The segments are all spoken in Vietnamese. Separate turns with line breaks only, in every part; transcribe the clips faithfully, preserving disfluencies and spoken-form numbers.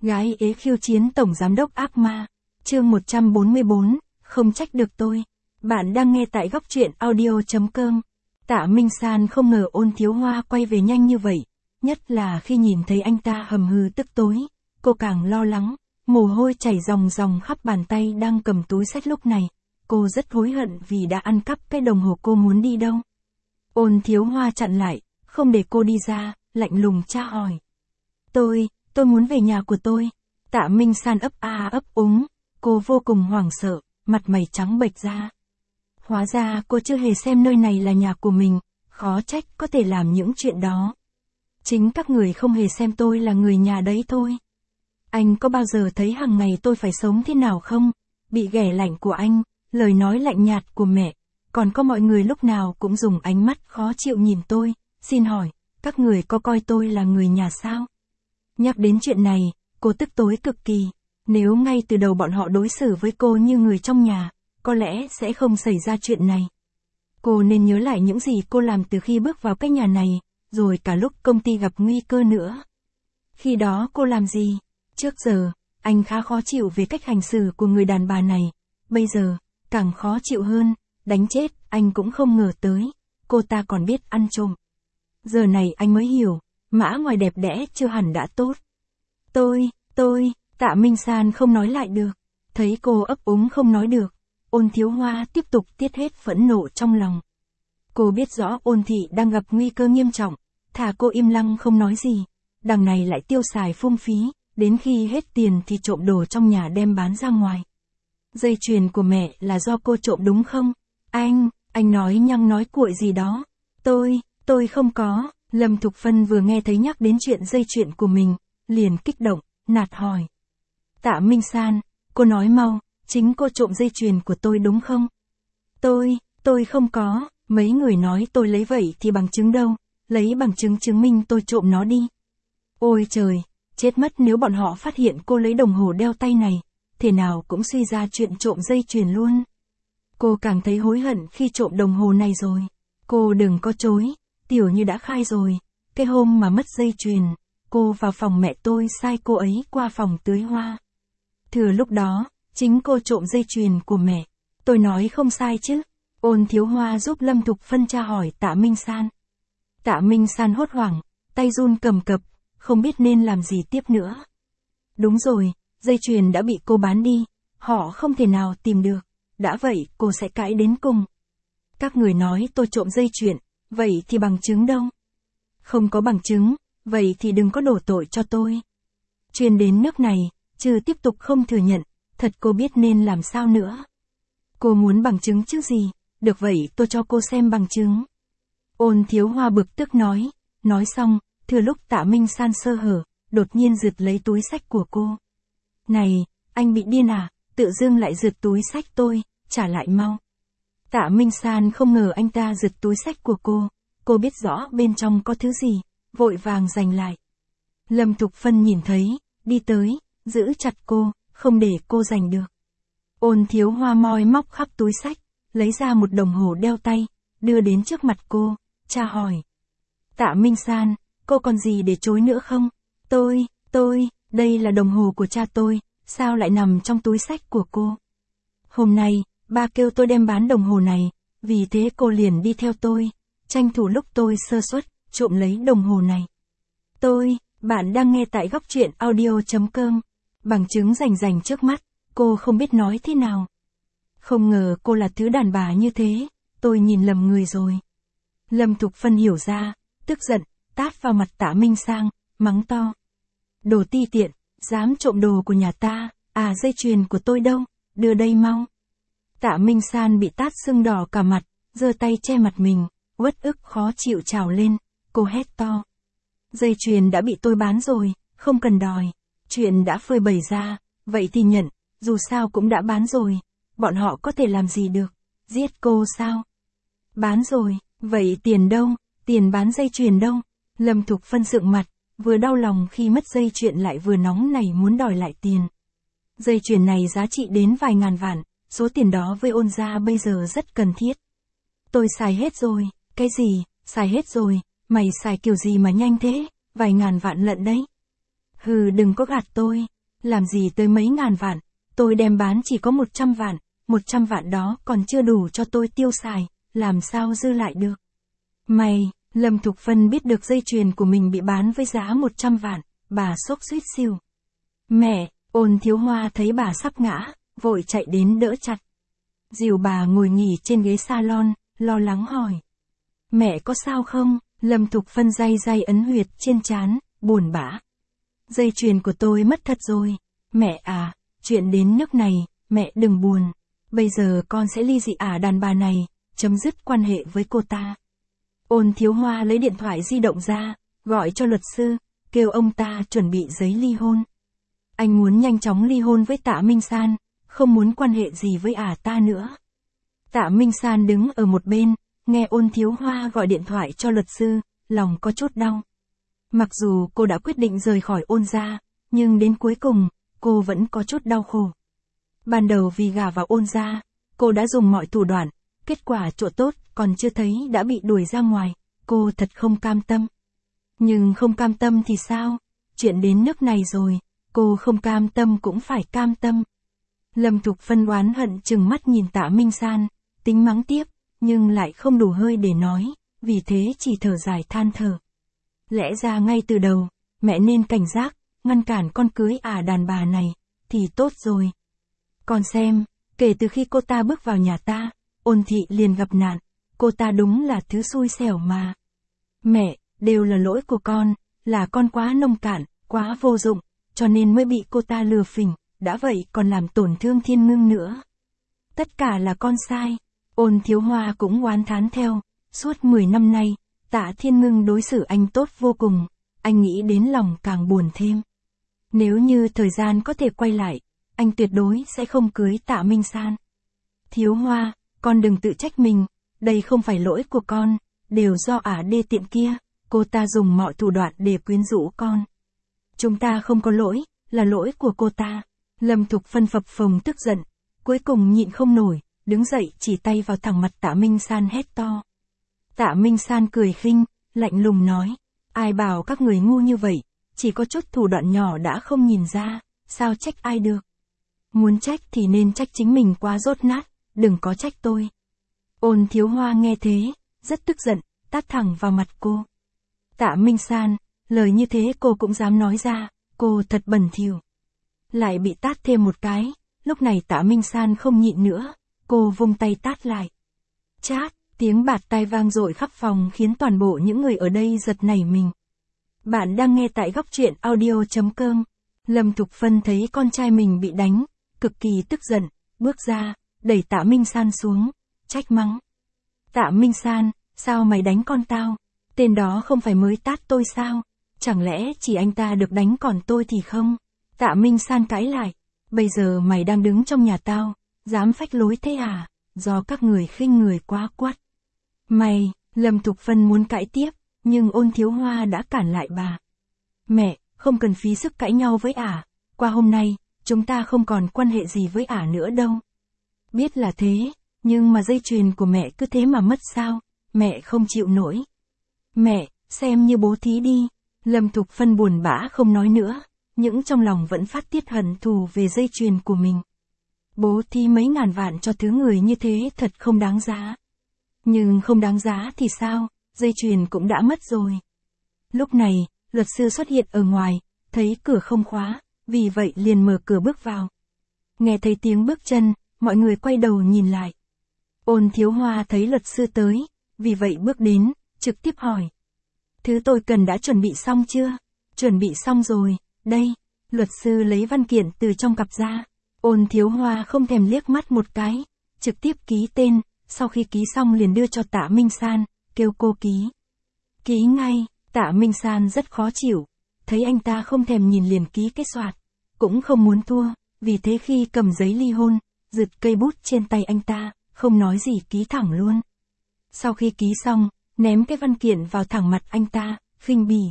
Gái ế khiêu chiến tổng giám đốc ác ma. Chương một trăm bốn mươi bốn, không trách được tôi. Bạn đang nghe tại góc truyện audio chấm com. Tạ Minh San không ngờ Ôn Thiếu Hoa quay về nhanh như vậy, nhất là khi nhìn thấy anh ta hầm hừ tức tối, cô càng lo lắng, mồ hôi chảy ròng ròng khắp bàn tay đang cầm túi xách lúc này. Cô rất hối hận vì đã ăn cắp cái đồng hồ cô muốn đi đâu. Ôn Thiếu Hoa chặn lại, không để cô đi ra, lạnh lùng tra hỏi. Tôi, tôi muốn về nhà của tôi. Tạ Minh San ấp a ấp úng, cô vô cùng hoảng sợ, mặt mày trắng bệch ra. Hóa ra cô chưa hề xem nơi này là nhà của mình, khó trách có thể làm những chuyện đó. Chính các người không hề xem tôi là người nhà đấy thôi. Anh có bao giờ thấy hàng ngày tôi phải sống thế nào không? Bị ghẻ lạnh của anh, lời nói lạnh nhạt của mẹ, còn có mọi người lúc nào cũng dùng ánh mắt khó chịu nhìn tôi. Xin hỏi, các người có coi tôi là người nhà sao? Nhắc đến chuyện này, cô tức tối cực kỳ. Nếu ngay từ đầu bọn họ đối xử với cô như người trong nhà, có lẽ sẽ không xảy ra chuyện này. Cô nên nhớ lại những gì cô làm từ khi bước vào cái nhà này, rồi cả lúc công ty gặp nguy cơ nữa. Khi đó cô làm gì? Trước giờ, anh khá khó chịu về cách hành xử của người đàn bà này. Bây giờ, càng khó chịu hơn, đánh chết, anh cũng không ngờ tới. Cô ta còn biết ăn trộm. Giờ này anh mới hiểu, mã ngoài đẹp đẽ chưa hẳn đã tốt. Tôi, tôi, Tạ Minh San không nói lại được. Thấy cô ấp úng không nói được, Ôn Thiếu Hoa tiếp tục tiết hết phẫn nộ trong lòng. Cô biết rõ Ôn thị đang gặp nguy cơ nghiêm trọng, thà cô im lặng không nói gì, đằng này lại tiêu xài phung phí, đến khi hết tiền thì trộm đồ trong nhà đem bán ra ngoài. Dây chuyền của mẹ là do cô trộm đúng không? Anh, anh nói nhăng nói cuội gì đó. Tôi, tôi không có. Lâm Thục Phân vừa nghe thấy nhắc đến chuyện dây chuyền của mình, liền kích động, nạt hỏi. Tạ Minh San, cô nói mau, chính cô trộm dây chuyền của tôi đúng không? Tôi, tôi không có, mấy người nói tôi lấy vậy thì bằng chứng đâu, lấy bằng chứng chứng minh tôi trộm nó đi. Ôi trời, chết mất nếu bọn họ phát hiện cô lấy đồng hồ đeo tay này, thế nào cũng suy ra chuyện trộm dây chuyền luôn. Cô càng thấy hối hận khi trộm đồng hồ này rồi. Cô đừng có chối, Tiểu Như đã khai rồi, cái hôm mà mất dây chuyền, cô vào phòng mẹ tôi sai cô ấy qua phòng tưới hoa. Thừa lúc đó, chính cô trộm dây chuyền của mẹ. Tôi nói không sai chứ? Ôn Thiếu Hoa giúp Lâm Thục Phân tra hỏi Tạ Minh San. Tạ Minh San hốt hoảng, tay run cầm cập, không biết nên làm gì tiếp nữa. Đúng rồi, dây chuyền đã bị cô bán đi, họ không thể nào tìm được. Đã vậy, cô sẽ cãi đến cùng. Các người nói tôi trộm dây chuyền, vậy thì bằng chứng đâu? Không có bằng chứng, vậy thì đừng có đổ tội cho tôi. Chuyện đến nước này, trừ tiếp tục không thừa nhận, thật cô biết nên làm sao nữa. Cô muốn bằng chứng chứ gì, được vậy tôi cho cô xem bằng chứng. Ôn Thiếu Hoa bực tức nói, nói xong, thừa lúc Tạ Minh San sơ hở, đột nhiên giật lấy túi xách của cô. Này, anh bị điên à, tự dưng lại giật túi xách tôi, trả lại mau. Tạ Minh San không ngờ anh ta giật túi xách của cô, cô biết rõ bên trong có thứ gì, vội vàng giành lại. Lâm Thục Phân nhìn thấy, đi tới, giữ chặt cô, không để cô giành được. Ôn Thiếu Hoa moi móc khắp túi xách, lấy ra một đồng hồ đeo tay, đưa đến trước mặt cô, tra hỏi. Tạ Minh San, cô còn gì để chối nữa không? Tôi, tôi, đây là đồng hồ của cha tôi, sao lại nằm trong túi xách của cô? Hôm nay, ba kêu tôi đem bán đồng hồ này, vì thế cô liền đi theo tôi, tranh thủ lúc tôi sơ suất, trộm lấy đồng hồ này. Tôi, bạn đang nghe tại góc truyện audio chấm com. Bằng chứng rành rành trước mắt, cô không biết nói thế nào. Không ngờ cô là thứ đàn bà như thế, tôi nhìn lầm người rồi. Lâm Thục Phân hiểu ra, tức giận, tát vào mặt Tạ Minh San, mắng to. Đồ ti tiện, dám trộm đồ của nhà ta, à dây chuyền của tôi đâu, đưa đây mau. Tạ Minh San bị tát sưng đỏ cả mặt, giơ tay che mặt mình, uất ức khó chịu trào lên, cô hét to. Dây chuyền đã bị tôi bán rồi, không cần đòi. Chuyện đã phơi bày ra, vậy thì nhận, dù sao cũng đã bán rồi, bọn họ có thể làm gì được, giết cô sao? Bán rồi, vậy tiền đâu, tiền bán dây chuyền đâu? Lâm Thục Phân sượng mặt, vừa đau lòng khi mất dây chuyền lại vừa nóng nảy muốn đòi lại tiền. Dây chuyền này giá trị đến vài ngàn vạn, số tiền đó với Ôn gia bây giờ rất cần thiết. Tôi xài hết rồi, cái gì, xài hết rồi, mày xài kiểu gì mà nhanh thế, vài ngàn vạn lận đấy. Hừ đừng có gạt tôi, làm gì tới mấy ngàn vạn, tôi đem bán chỉ có một trăm vạn, một trăm vạn đó còn chưa đủ cho tôi tiêu xài, làm sao dư lại được. May, Lâm Thục Phân biết được dây chuyền của mình bị bán với giá một trăm vạn, bà sốc suýt xỉu. Mẹ, Ôn Thiếu Hoa thấy bà sắp ngã, vội chạy đến đỡ chặt. Dìu bà ngồi nghỉ trên ghế salon, lo lắng hỏi. Mẹ có sao không? Lâm Thục Phân day day ấn huyệt trên trán, buồn bã. Dây chuyền của tôi mất thật rồi. Mẹ à, chuyện đến nước này, mẹ đừng buồn. Bây giờ con sẽ ly dị ả đàn bà này, chấm dứt quan hệ với cô ta. Ôn Thiếu Hoa lấy điện thoại di động ra, gọi cho luật sư, kêu ông ta chuẩn bị giấy ly hôn. Anh muốn nhanh chóng ly hôn với Tạ Minh San, không muốn quan hệ gì với ả ta nữa. Tạ Minh San đứng ở một bên, nghe Ôn Thiếu Hoa gọi điện thoại cho luật sư, lòng có chút đau. Mặc dù cô đã quyết định rời khỏi Ôn gia, nhưng đến cuối cùng, cô vẫn có chút đau khổ. Ban đầu vì gả vào Ôn gia, cô đã dùng mọi thủ đoạn, kết quả chỗ tốt còn chưa thấy đã bị đuổi ra ngoài, cô thật không cam tâm. Nhưng không cam tâm thì sao? Chuyện đến nước này rồi, cô không cam tâm cũng phải cam tâm. Lâm Thục Phân oán hận chừng mắt nhìn Tạ Minh San, tính mắng tiếp, nhưng lại không đủ hơi để nói, vì thế chỉ thở dài than thở. Lẽ ra ngay từ đầu, mẹ nên cảnh giác, ngăn cản con cưới ả đàn bà này, thì tốt rồi. Con xem, kể từ khi cô ta bước vào nhà ta, Ôn thị liền gặp nạn, cô ta đúng là thứ xui xẻo mà. Mẹ, đều là lỗi của con, là con quá nông cạn, quá vô dụng, cho nên mới bị cô ta lừa phỉnh, đã vậy còn làm tổn thương Thiên Ngưng nữa. Tất cả là con sai. Ôn Thiếu Hoa cũng oán thán theo, suốt mười năm nay, Tạ Thiên Ngưng đối xử anh tốt vô cùng, anh nghĩ đến lòng càng buồn thêm. Nếu như thời gian có thể quay lại, anh tuyệt đối sẽ không cưới Tạ Minh San. Thiếu Hoa, con đừng tự trách mình, đây không phải lỗi của con, đều do ả đê tiện kia, cô ta dùng mọi thủ đoạn để quyến rũ con. Chúng ta không có lỗi, là lỗi của cô ta. Lâm Thục Phân phập phồng tức giận, cuối cùng nhịn không nổi, đứng dậy chỉ tay vào thẳng mặt Tạ Minh San hét to. Tạ Minh San cười khinh, lạnh lùng nói, ai bảo các người ngu như vậy, chỉ có chút thủ đoạn nhỏ đã không nhìn ra, sao trách ai được. Muốn trách thì nên trách chính mình quá dốt nát, đừng có trách tôi. Ôn Thiếu Hoa nghe thế, rất tức giận, tát thẳng vào mặt cô. Tạ Minh San, lời như thế cô cũng dám nói ra, cô thật bẩn thỉu. Lại bị tát thêm một cái, lúc này Tạ Minh San không nhịn nữa, cô vung tay tát lại. Chát, tiếng bạt tai vang dội khắp phòng khiến toàn bộ những người ở đây giật nảy mình. Bạn đang nghe tại góc truyện audio chấm com. Lâm Thục Phân thấy con trai mình bị đánh, cực kỳ tức giận, bước ra, đẩy Tạ Minh San xuống, trách mắng. Tạ Minh San, sao mày đánh con tao? Tên đó không phải mới tát tôi sao? Chẳng lẽ chỉ anh ta được đánh còn tôi thì không? Tạ Minh San cãi lại, bây giờ mày đang đứng trong nhà tao, dám phách lối thế à? Do các người khinh người quá quát. Mày, Lâm Thục Phân muốn cãi tiếp, nhưng Ôn Thiếu Hoa đã cản lại bà. Mẹ, không cần phí sức cãi nhau với ả, qua hôm nay, chúng ta không còn quan hệ gì với ả nữa đâu. Biết là thế, nhưng mà dây chuyền của mẹ cứ thế mà mất sao, mẹ không chịu nổi. Mẹ, xem như bố thí đi. Lâm Thục Phân buồn bã không nói nữa, nhưng trong lòng vẫn phát tiết hận thù về dây chuyền của mình. Bố thí mấy ngàn vạn cho thứ người như thế thật không đáng giá. Nhưng không đáng giá thì sao, dây chuyền cũng đã mất rồi. Lúc này, luật sư xuất hiện ở ngoài, thấy cửa không khóa, vì vậy liền mở cửa bước vào. Nghe thấy tiếng bước chân, mọi người quay đầu nhìn lại. Ôn Thiếu Hoa thấy luật sư tới, vì vậy bước đến, trực tiếp hỏi. Thứ tôi cần đã chuẩn bị xong chưa? Chuẩn bị xong rồi, đây. Luật sư lấy văn kiện từ trong cặp ra. Ôn Thiếu Hoa không thèm liếc mắt một cái, trực tiếp ký tên, sau khi ký xong liền đưa cho Tạ Minh San, kêu cô ký. Ký ngay, Tạ Minh San rất khó chịu, thấy anh ta không thèm nhìn liền ký cái soạt, cũng không muốn thua, vì thế khi cầm giấy ly hôn, giật cây bút trên tay anh ta, không nói gì ký thẳng luôn. Sau khi ký xong, ném cái văn kiện vào thẳng mặt anh ta, khinh bỉ.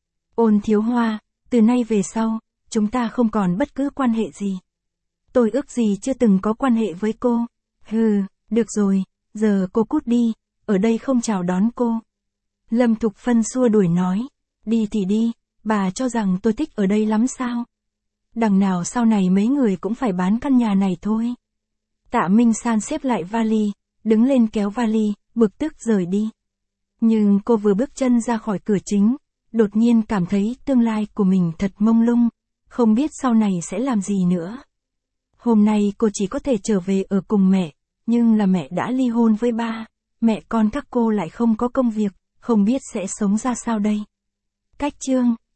Ôn Thiếu Hoa, từ nay về sau, chúng ta không còn bất cứ quan hệ gì. Tôi ước gì chưa từng có quan hệ với cô. Hừ, được rồi, giờ cô cút đi, ở đây không chào đón cô. Lâm Thục Phân xua đuổi nói, đi thì đi, bà cho rằng tôi thích ở đây lắm sao? đằng nào sau này mấy người cũng phải bán căn nhà này thôi. Tạ Minh San xếp lại vali, đứng lên kéo vali, bực tức rời đi. Nhưng cô vừa bước chân ra khỏi cửa chính, đột nhiên cảm thấy tương lai của mình thật mông lung, không biết sau này sẽ làm gì nữa. Hôm nay cô chỉ có thể trở về ở cùng mẹ, nhưng là mẹ đã ly hôn với ba, mẹ con các cô lại không có công việc, không biết sẽ sống ra sao đây. Cách chương